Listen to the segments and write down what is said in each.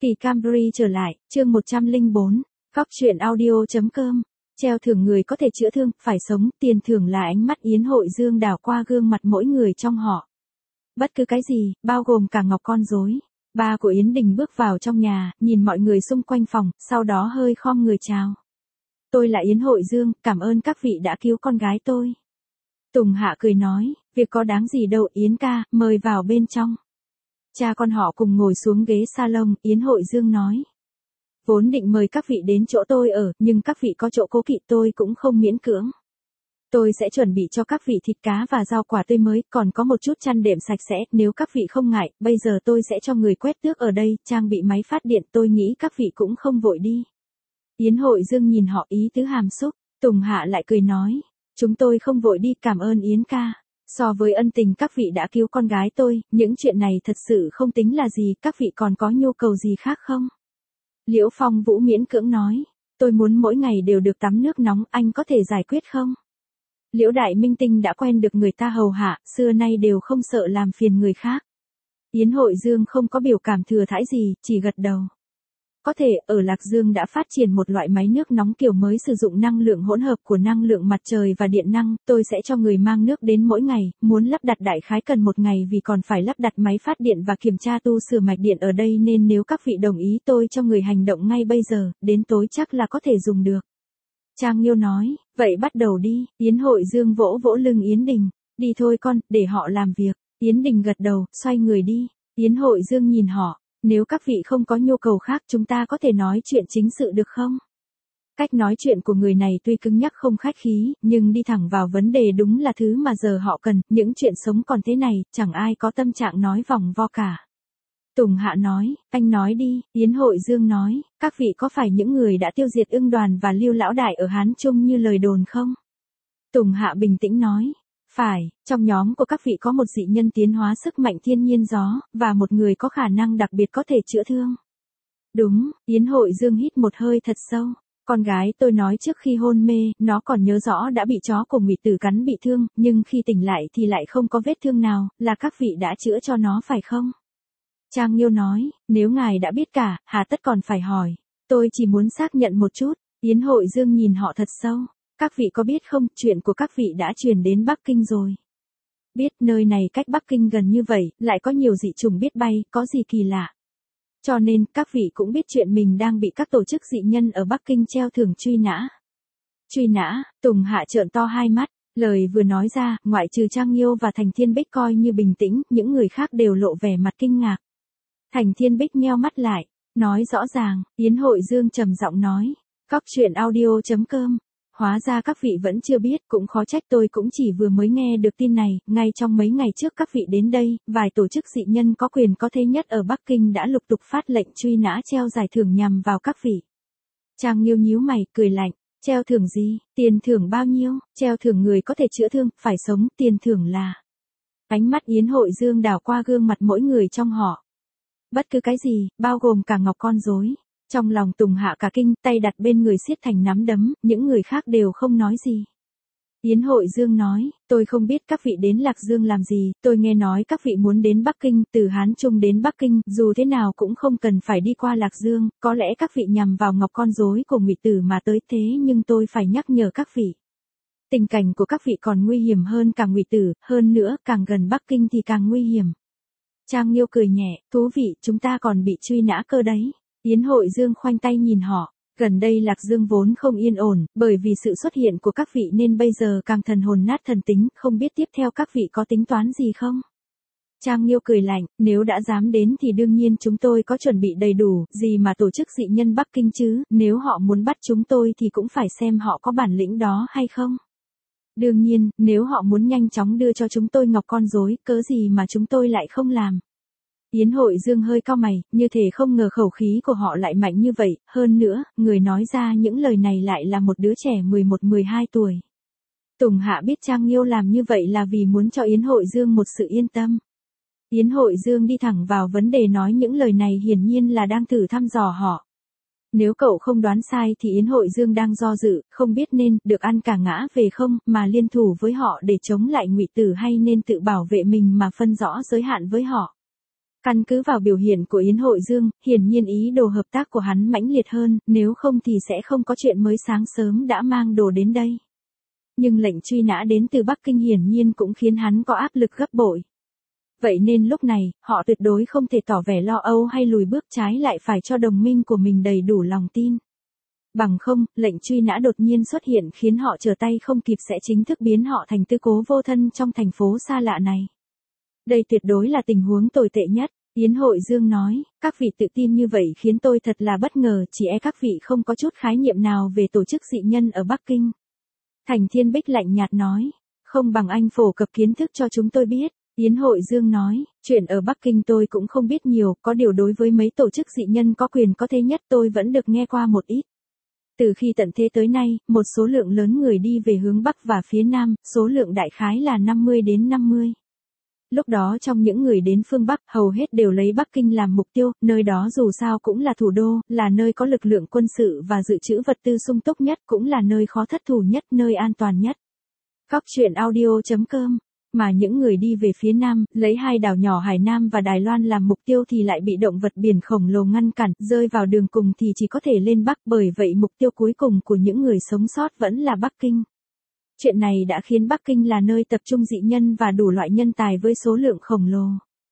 Kỳ Camry trở lại, chương 104, Cóc truyện audio.com. Treo thưởng người có thể chữa thương, phải sống, tiền thưởng là ánh mắt Yến Hội Dương đảo qua gương mặt mỗi người trong họ. Bất cứ cái gì, bao gồm cả ngọc con rối. Ba của Yến Đình bước vào trong nhà, nhìn mọi người xung quanh phòng, sau đó hơi khom người chào. Tôi là Yến Hội Dương, cảm ơn các vị đã cứu con gái tôi. Tùng Hạ cười nói, việc có đáng gì đâu Yến ca, mời vào bên trong. Cha con họ cùng ngồi xuống ghế salon, Yến Hội Dương nói. Vốn định mời các vị đến chỗ tôi ở, nhưng các vị có chỗ cố kỵ tôi cũng không miễn cưỡng. Tôi sẽ chuẩn bị cho các vị thịt cá và rau quả tươi mới, còn có một chút chăn đệm sạch sẽ, nếu các vị không ngại, bây giờ tôi sẽ cho người quét tước ở đây, trang bị máy phát điện, tôi nghĩ các vị cũng không vội đi. Yến Hội Dương nhìn họ ý tứ hàm xúc, Tùng Hạ lại cười nói, chúng tôi không vội đi, cảm ơn Yến ca. So với ân tình các vị đã cứu con gái tôi, những chuyện này thật sự không tính là gì, các vị còn có nhu cầu gì khác không? Liễu Phong Vũ miễn cưỡng nói, tôi muốn mỗi ngày đều được tắm nước nóng, anh có thể giải quyết không? Liễu Đại Minh Tinh đã quen được người ta hầu hạ, xưa nay đều không sợ làm phiền người khác. Yến Hội Dương không có biểu cảm thừa thãi gì, chỉ gật đầu. Có thể, ở Lạc Dương đã phát triển một loại máy nước nóng kiểu mới sử dụng năng lượng hỗn hợp của năng lượng mặt trời và điện năng, tôi sẽ cho người mang nước đến mỗi ngày, muốn lắp đặt đại khái cần một ngày vì còn phải lắp đặt máy phát điện và kiểm tra tu sửa mạch điện ở đây nên nếu các vị đồng ý tôi cho người hành động ngay bây giờ, đến tối chắc là có thể dùng được. Trang Nghiêu nói, vậy bắt đầu đi, Yến Hội Dương vỗ vỗ lưng Yến Đình, đi thôi con, để họ làm việc, Yến Đình gật đầu, xoay người đi, Yến Hội Dương nhìn họ. Nếu các vị không có nhu cầu khác chúng ta có thể nói chuyện chính sự được không? Cách nói chuyện của người này tuy cứng nhắc không khách khí, nhưng đi thẳng vào vấn đề đúng là thứ mà giờ họ cần, những chuyện sống còn thế này, chẳng ai có tâm trạng nói vòng vo cả. Tùng Hạ nói, anh nói đi, Yến Hội Dương nói, các vị có phải những người đã tiêu diệt Ưng Đoàn và Lưu Lão Đại ở Hán Trung như lời đồn không? Tùng Hạ bình tĩnh nói. Phải, trong nhóm của các vị có một dị nhân tiến hóa sức mạnh thiên nhiên gió, và một người có khả năng đặc biệt có thể chữa thương. Đúng, Yến Hội Dương hít một hơi thật sâu. Con gái tôi nói trước khi hôn mê, nó còn nhớ rõ đã bị chó của Ngụy Tử cắn bị thương, nhưng khi tỉnh lại thì lại không có vết thương nào, là các vị đã chữa cho nó phải không? Trang Nghiêu nói, nếu ngài đã biết cả, hà tất còn phải hỏi. Tôi chỉ muốn xác nhận một chút, Yến Hội Dương nhìn họ thật sâu. Các vị có biết không, chuyện của các vị đã truyền đến Bắc Kinh rồi. Biết, nơi này cách Bắc Kinh gần như vậy, lại có nhiều dị chủng biết bay, có gì kỳ lạ. Cho nên, các vị cũng biết chuyện mình đang bị các tổ chức dị nhân ở Bắc Kinh treo thưởng truy nã. Truy nã, Tùng Hạ trợn to hai mắt, lời vừa nói ra, ngoại trừ Trang Nghiêu và Thành Thiên Bích coi như bình tĩnh, những người khác đều lộ vẻ mặt kinh ngạc. Thành Thiên Bích nheo mắt lại, nói rõ ràng, Yến Hội Dương trầm giọng nói, Cóc truyện audio.com. Hóa ra các vị vẫn chưa biết, cũng khó trách tôi cũng chỉ vừa mới nghe được tin này, ngay trong mấy ngày trước các vị đến đây, vài tổ chức dị nhân có quyền có thế nhất ở Bắc Kinh đã lục tục phát lệnh truy nã treo giải thưởng nhằm vào các vị. Trang Nghiêu nhíu mày, cười lạnh, treo thưởng gì, tiền thưởng bao nhiêu, treo thưởng người có thể chữa thương, phải sống, tiền thưởng là. Ánh mắt Yến Hội Dương đảo qua gương mặt mỗi người trong họ. Bất cứ cái gì, bao gồm cả ngọc con rối. Trong lòng Tùng Hạ cả kinh, tay đặt bên người siết thành nắm đấm, những người khác đều không nói gì. Yến Hội Dương nói, tôi không biết các vị đến Lạc Dương làm gì, tôi nghe nói các vị muốn đến Bắc Kinh, từ Hán Trung đến Bắc Kinh, dù thế nào cũng không cần phải đi qua Lạc Dương, có lẽ các vị nhằm vào ngọc con rối của Ngụy Tử mà tới thế nhưng tôi phải nhắc nhở các vị. Tình cảnh của các vị còn nguy hiểm hơn cả Ngụy Tử, hơn nữa, càng gần Bắc Kinh thì càng nguy hiểm. Trang Nghiêu cười nhẹ, thú vị, chúng ta còn bị truy nã cơ đấy. Yến Hội Dương khoanh tay nhìn họ, gần đây Lạc Dương vốn không yên ổn, bởi vì sự xuất hiện của các vị nên bây giờ càng thần hồn nát thần tính, không biết tiếp theo các vị có tính toán gì không? Trang Nghiêu cười lạnh, nếu đã dám đến thì đương nhiên chúng tôi có chuẩn bị đầy đủ, gì mà tổ chức dị nhân Bắc Kinh chứ, nếu họ muốn bắt chúng tôi thì cũng phải xem họ có bản lĩnh đó hay không. Đương nhiên, nếu họ muốn nhanh chóng đưa cho chúng tôi ngọc con rối, cớ gì mà chúng tôi lại không làm. Yến Hội Dương hơi cau mày, như thể không ngờ khẩu khí của họ lại mạnh như vậy, hơn nữa, người nói ra những lời này lại là một đứa trẻ 11-12 tuổi. Tùng Hạ biết Trang Nghiêu làm như vậy là vì muốn cho Yến Hội Dương một sự yên tâm. Yến Hội Dương đi thẳng vào vấn đề nói những lời này hiển nhiên là đang thử thăm dò họ. Nếu cậu không đoán sai thì Yến Hội Dương đang do dự, không biết nên được ăn cả ngã về không, mà liên thủ với họ để chống lại Ngụy Tử hay nên tự bảo vệ mình mà phân rõ giới hạn với họ. Căn cứ vào biểu hiện của Yến Hội Dương, hiển nhiên ý đồ hợp tác của hắn mãnh liệt hơn, nếu không thì sẽ không có chuyện mới sáng sớm đã mang đồ đến đây. Nhưng lệnh truy nã đến từ Bắc Kinh hiển nhiên cũng khiến hắn có áp lực gấp bội. Vậy nên lúc này, họ tuyệt đối không thể tỏ vẻ lo âu hay lùi bước, trái lại phải cho đồng minh của mình đầy đủ lòng tin. Bằng không, lệnh truy nã đột nhiên xuất hiện khiến họ trở tay không kịp sẽ chính thức biến họ thành tư cố vô thân trong thành phố xa lạ này. Đây tuyệt đối là tình huống tồi tệ nhất, Yến Hội Dương nói, các vị tự tin như vậy khiến tôi thật là bất ngờ, chỉ e các vị không có chút khái niệm nào về tổ chức dị nhân ở Bắc Kinh. Thành Thiên Bích lạnh nhạt nói, không bằng anh phổ cập kiến thức cho chúng tôi biết. Yến Hội Dương nói, chuyện ở Bắc Kinh tôi cũng không biết nhiều, có điều đối với mấy tổ chức dị nhân có quyền có thế nhất tôi vẫn được nghe qua một ít. Từ khi tận thế tới nay, một số lượng lớn người đi về hướng Bắc và phía Nam, số lượng đại khái là 50 đến 50. Lúc đó trong những người đến phương Bắc, hầu hết đều lấy Bắc Kinh làm mục tiêu, nơi đó dù sao cũng là thủ đô, là nơi có lực lượng quân sự và dự trữ vật tư sung túc nhất, cũng là nơi khó thất thủ nhất, nơi an toàn nhất. Cóc truyện audio.com. Mà những người đi về phía Nam, lấy hai đảo nhỏ Hải Nam và Đài Loan làm mục tiêu thì lại bị động vật biển khổng lồ ngăn cản, rơi vào đường cùng thì chỉ có thể lên Bắc, bởi vậy mục tiêu cuối cùng của những người sống sót vẫn là Bắc Kinh. Chuyện này đã khiến Bắc Kinh là nơi tập trung dị nhân và đủ loại nhân tài với số lượng khổng lồ.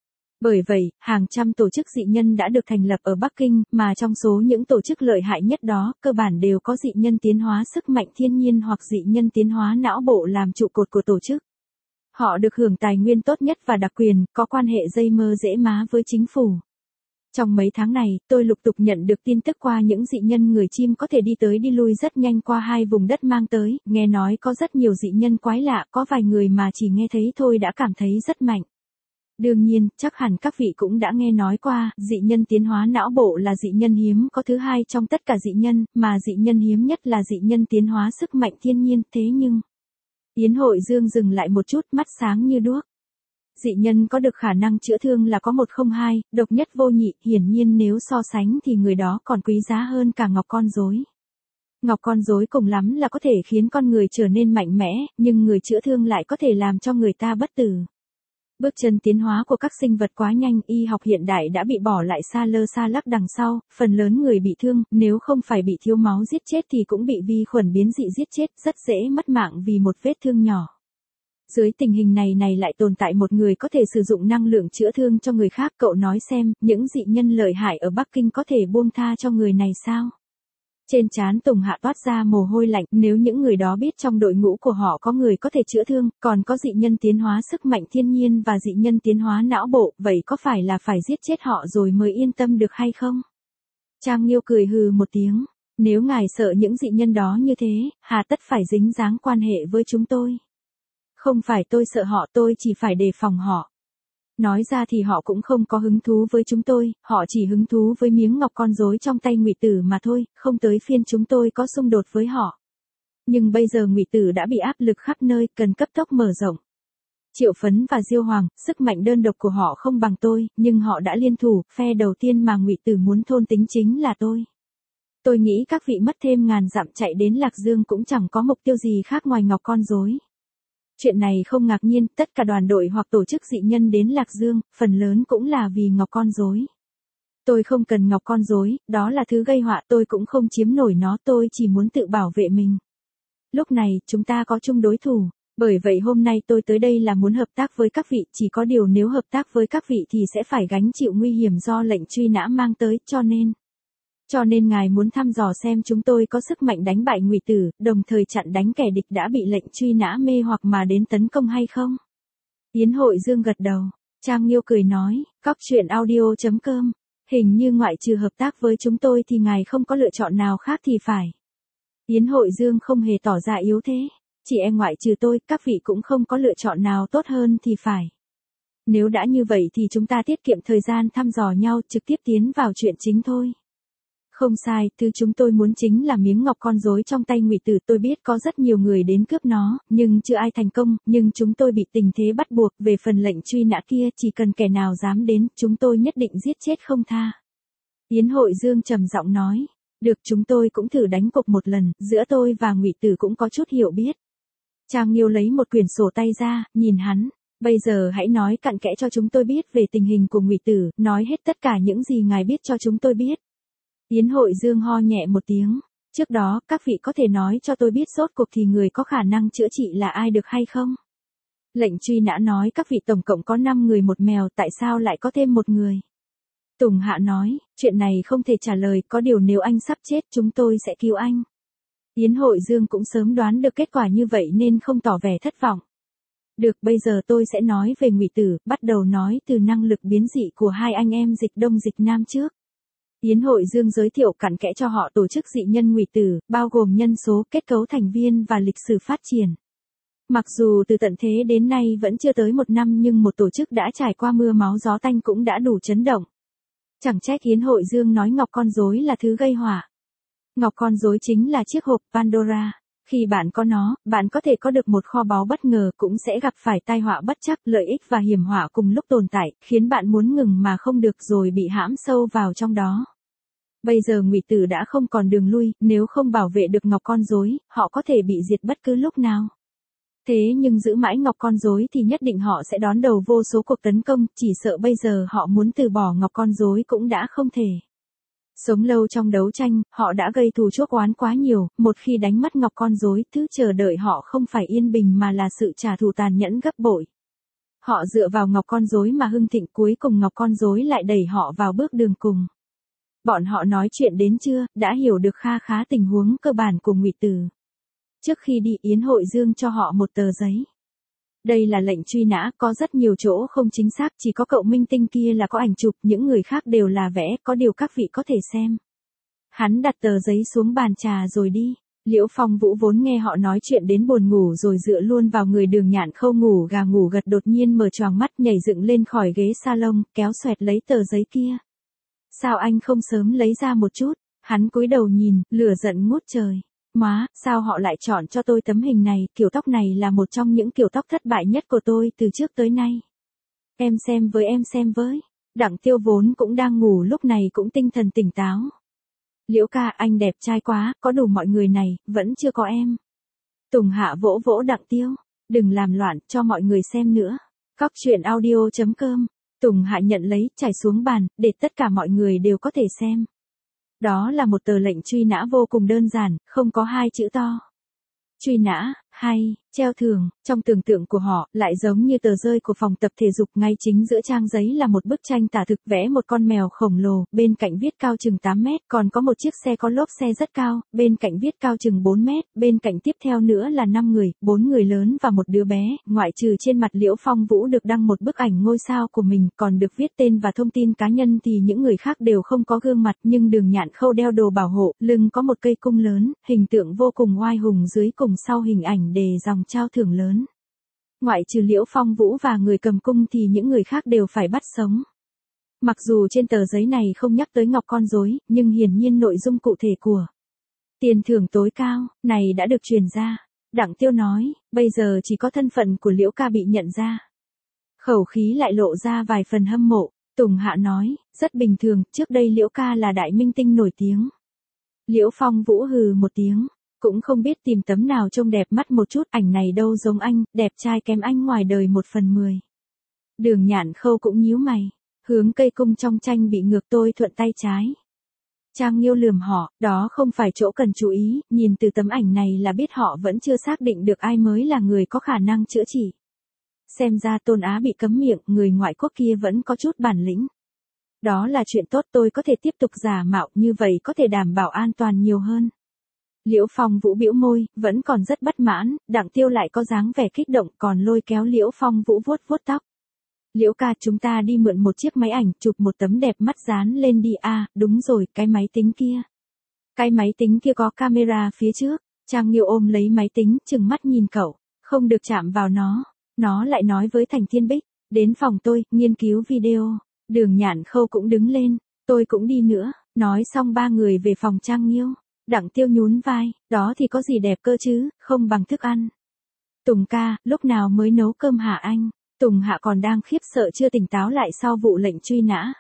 Bởi vậy, hàng trăm tổ chức dị nhân đã được thành lập ở Bắc Kinh, mà trong số những tổ chức lợi hại nhất đó, cơ bản đều có dị nhân tiến hóa sức mạnh thiên nhiên hoặc dị nhân tiến hóa não bộ làm trụ cột của tổ chức. Họ được hưởng tài nguyên tốt nhất và đặc quyền, có quan hệ dây mơ dễ má với chính phủ. Trong mấy tháng này, tôi lục tục nhận được tin tức qua những dị nhân người chim có thể đi tới đi lui rất nhanh qua hai vùng đất mang tới, nghe nói có rất nhiều dị nhân quái lạ, có vài người mà chỉ nghe thấy thôi đã cảm thấy rất mạnh. Đương nhiên, chắc hẳn các vị cũng đã nghe nói qua, dị nhân tiến hóa não bộ là dị nhân hiếm có thứ hai trong tất cả dị nhân, mà dị nhân hiếm nhất là dị nhân tiến hóa sức mạnh thiên nhiên, thế nhưng... Yến Hội Dương dừng lại một chút, mắt sáng như đuốc. Dị nhân có được khả năng chữa thương là có 102, độc nhất vô nhị, hiển nhiên nếu so sánh thì người đó còn quý giá hơn cả ngọc con rối. Ngọc con rối cùng lắm là có thể khiến con người trở nên mạnh mẽ, nhưng người chữa thương lại có thể làm cho người ta bất tử. Bước chân tiến hóa của các sinh vật quá nhanh, y học hiện đại đã bị bỏ lại xa lơ xa lắc đằng sau, phần lớn người bị thương, nếu không phải bị thiếu máu giết chết thì cũng bị vi khuẩn biến dị giết chết, rất dễ mất mạng vì một vết thương nhỏ. Dưới tình hình này lại tồn tại một người có thể sử dụng năng lượng chữa thương cho người khác, cậu nói xem, những dị nhân lợi hại ở Bắc Kinh có thể buông tha cho người này sao? Trên trán Tùng Hạ toát ra mồ hôi lạnh, nếu những người đó biết trong đội ngũ của họ có người có thể chữa thương, còn có dị nhân tiến hóa sức mạnh thiên nhiên và dị nhân tiến hóa não bộ, vậy có phải là phải giết chết họ rồi mới yên tâm được hay không? Trang Nghiêu cười hừ một tiếng, nếu ngài sợ những dị nhân đó như thế, hà tất phải dính dáng quan hệ với chúng tôi? Không phải tôi sợ họ, tôi chỉ phải đề phòng họ. Nói ra thì họ cũng không có hứng thú với chúng tôi, họ chỉ hứng thú với miếng ngọc con rối trong tay Ngụy Tử mà thôi, không tới phiên chúng tôi có xung đột với họ. Nhưng bây giờ Ngụy Tử đã bị áp lực khắp nơi, cần cấp tốc mở rộng. Triệu Phấn và Diêu Hoàng, sức mạnh đơn độc của họ không bằng tôi, nhưng họ đã liên thủ, phe đầu tiên mà Ngụy Tử muốn thôn tính chính là tôi. Tôi nghĩ các vị mất thêm ngàn dặm chạy đến Lạc Dương cũng chẳng có mục tiêu gì khác ngoài ngọc con rối. Chuyện này không ngạc nhiên, tất cả đoàn đội hoặc tổ chức dị nhân đến Lạc Dương, phần lớn cũng là vì ngọc con rối. Tôi không cần ngọc con rối, đó là thứ gây họa, tôi cũng không chiếm nổi nó, tôi chỉ muốn tự bảo vệ mình. Lúc này, chúng ta có chung đối thủ, bởi vậy hôm nay tôi tới đây là muốn hợp tác với các vị, chỉ có điều nếu hợp tác với các vị thì sẽ phải gánh chịu nguy hiểm do lệnh truy nã mang tới, cho nên ngài muốn thăm dò xem chúng tôi có sức mạnh đánh bại Ngụy Tử, đồng thời chặn đánh kẻ địch đã bị lệnh truy nã mê hoặc mà đến tấn công hay không? Yến Hội Dương gật đầu, Trang Nghiêu cười nói, cóc truyện audio.com, hình như ngoại trừ hợp tác với chúng tôi thì ngài không có lựa chọn nào khác thì phải. Yến Hội Dương không hề tỏ ra yếu thế, chỉ e ngoại trừ tôi, các vị cũng không có lựa chọn nào tốt hơn thì phải. Nếu đã như vậy thì chúng ta tiết kiệm thời gian thăm dò nhau, trực tiếp tiến vào chuyện chính thôi. Không sai, thứ chúng tôi muốn chính là miếng ngọc con rối trong tay Ngụy Tử, tôi biết có rất nhiều người đến cướp nó, nhưng chưa ai thành công, nhưng chúng tôi bị tình thế bắt buộc, về phần lệnh truy nã kia, chỉ cần kẻ nào dám đến, chúng tôi nhất định giết chết không tha. Yến Hội Dương trầm giọng nói, được, chúng tôi cũng thử đánh cuộc một lần, giữa tôi và Ngụy Tử cũng có chút hiểu biết. Trang Nghiêu lấy một quyển sổ tay ra, nhìn hắn, Bây giờ hãy nói cặn kẽ cho chúng tôi biết về tình hình của Ngụy Tử, nói hết tất cả những gì ngài biết cho chúng tôi biết. Yến Hội Dương ho nhẹ một tiếng. Trước đó, các vị có thể nói cho tôi biết rốt cuộc thì người có khả năng chữa trị là ai được hay không? Lệnh truy nã nói các vị tổng cộng có 5 người một mèo, tại sao lại có thêm một người? Tùng Hạ nói, chuyện này không thể trả lời, có điều nếu anh sắp chết chúng tôi sẽ cứu anh. Yến Hội Dương cũng sớm đoán được kết quả như vậy nên không tỏ vẻ thất vọng. Được, bây giờ tôi sẽ nói về Ngụy Tử, bắt đầu nói từ năng lực biến dị của hai anh em Dịch Đông Dịch Nam trước. Yến Hội Dương giới thiệu cặn kẽ cho họ tổ chức dị nhân Ngụy Tử, bao gồm nhân số, kết cấu thành viên và lịch sử phát triển. Mặc dù từ tận thế đến nay vẫn chưa tới 1 năm nhưng một tổ chức đã trải qua mưa máu gió tanh cũng đã đủ chấn động. Chẳng trách Yến Hội Dương nói ngọc con rối là thứ gây họa. Ngọc con rối chính là chiếc hộp Pandora. Khi bạn có nó, bạn có thể có được một kho báu bất ngờ, cũng sẽ gặp phải tai họa bất trắc, lợi ích và hiểm họa cùng lúc tồn tại, khiến bạn muốn ngừng mà không được rồi bị hãm sâu vào trong đó. Bây giờ Ngụy Tử đã không còn đường lui, nếu không bảo vệ được ngọc con rối, họ có thể bị diệt bất cứ lúc nào. Thế nhưng giữ mãi ngọc con rối thì nhất định họ sẽ đón đầu vô số cuộc tấn công, chỉ sợ bây giờ họ muốn từ bỏ ngọc con rối cũng đã không thể. Sống lâu trong đấu tranh, họ đã gây thù chuốc oán quá nhiều, một khi đánh mất ngọc con rối, thứ chờ đợi họ không phải yên bình mà là sự trả thù tàn nhẫn gấp bội. Họ dựa vào ngọc con rối mà hưng thịnh, cuối cùng ngọc con rối lại đẩy họ vào bước đường cùng. Bọn họ nói chuyện đến chưa, đã hiểu được kha khá tình huống cơ bản của Ngụy Tử. Trước khi đi, Yến Hội Dương cho họ một tờ giấy. Đây là lệnh truy nã, có rất nhiều chỗ không chính xác, chỉ có cậu minh tinh kia là có ảnh chụp, những người khác đều là vẽ, có điều các vị có thể xem. Hắn đặt tờ giấy xuống bàn trà rồi đi. Liễu Phong Vũ vốn nghe họ nói chuyện đến buồn ngủ rồi dựa luôn vào người Đường Nhạn Khâu ngủ gà ngủ gật, đột nhiên mở choàng mắt nhảy dựng lên khỏi ghế salon, kéo xoẹt lấy tờ giấy kia. Sao anh không sớm lấy ra một chút? Hắn cúi đầu nhìn, lửa giận ngút trời. Má, sao họ lại chọn cho tôi tấm hình này, kiểu tóc này là một trong những kiểu tóc thất bại nhất của tôi từ trước tới nay. Em xem với. Đặng Tiêu vốn cũng đang ngủ lúc này cũng tinh thần tỉnh táo. Liễu ca, anh đẹp trai quá, có đủ mọi người này, vẫn chưa có em. Tùng Hạ vỗ vỗ Đặng Tiêu. Đừng làm loạn, cho mọi người xem nữa. Cóc truyện audio.com. Tùng Hạ nhận lấy, trải xuống bàn, để tất cả mọi người đều có thể xem. Đó là một tờ lệnh truy nã vô cùng đơn giản, không có 2 chữ to. Truy nã, hay, treo thưởng, trong tưởng tượng của họ, lại giống như tờ rơi của phòng tập thể dục, ngay chính giữa trang giấy là một bức tranh tả thực vẽ một con mèo khổng lồ, bên cạnh viết cao chừng 8 mét, còn có một chiếc xe có lốp xe rất cao, bên cạnh viết cao chừng 4 mét, bên cạnh tiếp theo nữa là 5 người, 4 người lớn và một đứa bé, ngoại trừ trên mặt Liễu Phong Vũ được đăng một bức ảnh ngôi sao của mình, còn được viết tên và thông tin cá nhân thì những người khác đều không có gương mặt, nhưng Đường Nhạn Khâu đeo đồ bảo hộ, lưng có một cây cung lớn, hình tượng vô cùng oai hùng, dưới cùng sau hình ảnh đề dòng trao thưởng lớn. Ngoại trừ Liễu Phong Vũ và người cầm cung thì những người khác đều phải bắt sống. Mặc dù trên tờ giấy này không nhắc tới ngọc con rối, nhưng hiển nhiên nội dung cụ thể của tiền thưởng tối cao này đã được truyền ra. Đặng Tiêu nói, bây giờ chỉ có thân phận của Liễu ca bị nhận ra. Khẩu khí lại lộ ra vài phần hâm mộ. Tùng Hạ nói, rất bình thường, trước đây Liễu ca là đại minh tinh nổi tiếng. Liễu Phong Vũ hừ một tiếng. Cũng không biết tìm tấm nào trông đẹp mắt một chút, ảnh này đâu giống anh, đẹp trai kém anh ngoài đời 1/10. Đường Nhạn Khâu cũng nhíu mày, hướng cây cung trong tranh bị ngược, tôi thuận tay trái. Trang Nghiêu lườm họ, đó không phải chỗ cần chú ý, nhìn từ tấm ảnh này là biết họ vẫn chưa xác định được ai mới là người có khả năng chữa trị. Xem ra Tôn Á bị cấm miệng, người ngoại quốc kia vẫn có chút bản lĩnh. Đó là chuyện tốt, tôi có thể tiếp tục giả mạo, như vậy có thể đảm bảo an toàn nhiều hơn. Liễu Phong Vũ bĩu môi, vẫn còn rất bất mãn, Đặng Tiêu lại có dáng vẻ kích động, còn lôi kéo Liễu Phong Vũ vuốt vuốt tóc. Liễu ca, chúng ta đi mượn một chiếc máy ảnh, chụp một tấm đẹp mắt dán lên đi. À, đúng rồi, cái máy tính kia. Cái máy tính kia có camera phía trước. Trang Nghiêu ôm lấy máy tính, trừng mắt nhìn cậu, không được chạm vào nó. Nó lại nói với Thành Thiên Bích, đến phòng tôi, nghiên cứu video. Đường Nhạn Khâu cũng đứng lên, tôi cũng đi nữa. Nói xong 3 người về phòng Trang Nghiêu. Đặng Tiêu nhún vai, đó thì có gì đẹp cơ chứ, không bằng thức ăn. Tùng ca, lúc nào mới nấu cơm hả anh? Tùng Hạ còn đang khiếp sợ chưa tỉnh táo lại sau vụ lệnh truy nã.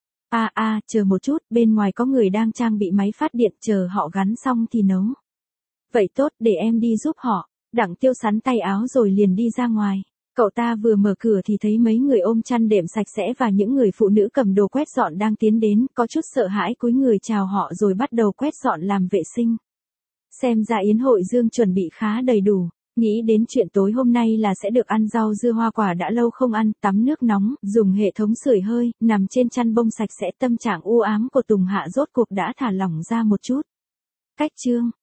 Chờ một chút, bên ngoài có người đang trang bị máy phát điện, chờ họ gắn xong thì nấu. Vậy tốt, để em đi giúp họ. Đặng Tiêu sắn tay áo rồi liền đi ra ngoài. Cậu ta vừa mở cửa thì thấy mấy người ôm chăn đệm sạch sẽ và những người phụ nữ cầm đồ quét dọn đang tiến đến, có chút sợ hãi cúi người chào họ rồi bắt đầu quét dọn làm vệ sinh. Xem ra yến hội Dương chuẩn bị khá đầy đủ. Nghĩ đến chuyện tối hôm nay là sẽ được ăn rau dưa hoa quả đã lâu không ăn, tắm nước nóng, dùng hệ thống sưởi hơi, nằm trên chăn bông sạch sẽ, tâm trạng u ám của Tùng Hạ rốt cuộc đã thả lỏng ra một chút. Cách chương